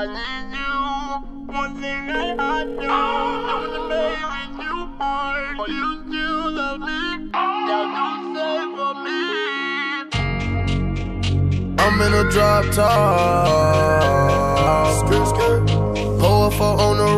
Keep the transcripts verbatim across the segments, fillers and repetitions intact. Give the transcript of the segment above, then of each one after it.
I need you. One thing that I do, I wanna make with you hard. But you still love me, now do say for me. I'm in a drop top, skirt, skirt. Pour for on the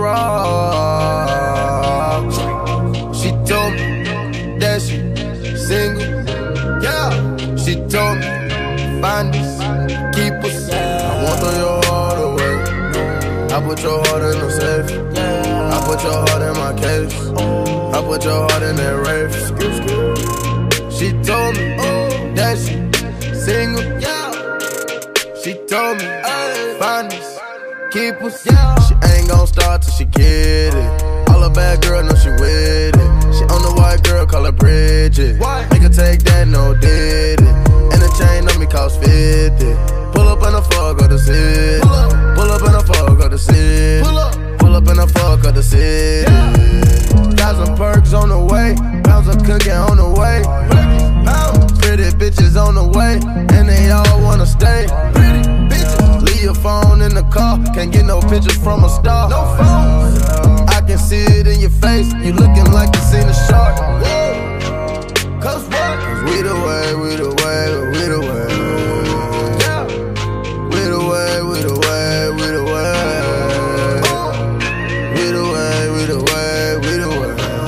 rock. She told me that she single, yeah. She told me find us, keep us. I won't throw your heart away. I put your heart in the safe. I put your heart in my case. I put your heart in that race. She told me that she single, yeah. She told me find us, keep us. She ain't gon' start till she get it. All a bad girl know she with it. She on the white girl, call her Bridget. Make her take that, no did it. And the chain on me cost fifty. Pull up in a fuck of the city. Pull up in a fuck of the city. Pull up in a fuck of the city. Thousand perks on the way. Pounds of cooking on the way. Pretty bitches on the way. And they all wanna stay. Pretty bitches. Leave your phone in the car. Can't get no pictures from a star. No phone. I can see it in your face. You looking like you seen a shark. Cause what? Cause we the way, we the way, we the way. Yeah. We the way, we the way, we the way. We the way, we the way, we the way.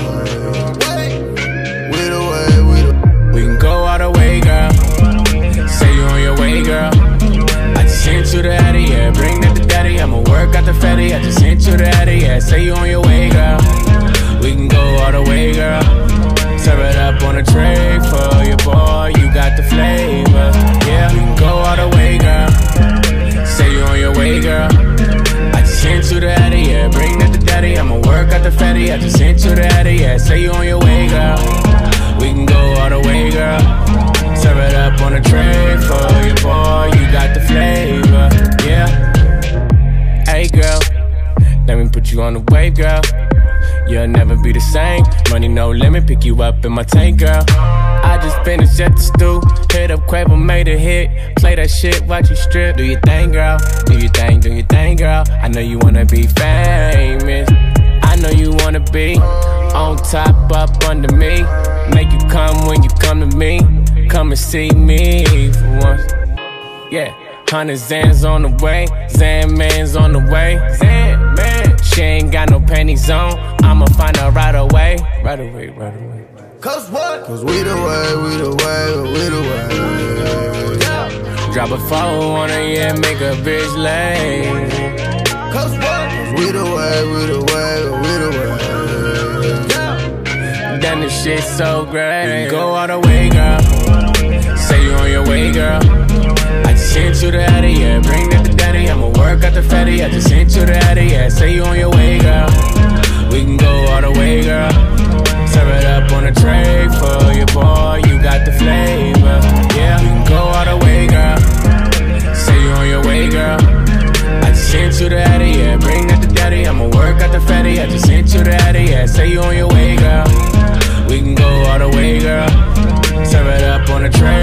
We the way, we the way. We can go all the way, girl. Say you on your way, girl. I just sent you the Addy, yeah. Bring that to daddy. I'ma work out the fatty. I just sent you the Addy, yeah. Say you on your way, girl. We can go all the way, girl. Serve it up on a tray for your boy. You got the flavor, yeah. We can go all the way, girl. Say you on your way, girl. I just sent you the Addy, yeah. Bring that to daddy. I'ma work out the fatty. I just sent you the Addy, yeah. Say you on your way, girl. We can go all the way, girl. Serve it up on a tray for your boy. You got the flavor, yeah. Hey, girl, let me put you on the wave, girl. You'll never be the same. Money no limit, pick you up in my tank, girl. I just finished at the stew. Hit up Quavo, made a hit. Play that shit, watch you strip. Do your thing, girl. Do your thing, do your thing, girl. I know you wanna be famous. I know you wanna be on top, up under me. Make you come when you come to me. Come and see me for once. Yeah, hundred Zans on the way. Zan man's on the way. Zan man, she ain't got no panties on. I'ma find her right away. Right away, right away. Cause what? Cause we the way, we the way, we the way. Yeah. Drop a phone on her, yeah, make a bitch lay. Cause what? Cause we the way, we the way, we the way. Yeah. Done this shit so great. Go all the way, girl. Say you on your way, girl. I just sent you the Addy, yeah. Bring that to daddy. I'ma work out the fatty. I just sent you the Addy, yeah. Say you on your way, girl. We can go all the way, girl. Serve it up on a tray for your boy. You got the flavor, yeah. We can go all the way, girl. Say you on your way, girl. I just sent you the Addy, yeah. Bring that to daddy. I'ma work out the fatty. I just sent you the Addy, yeah. Say you on your way, girl. We can go all the way, girl. Serve it up on a tray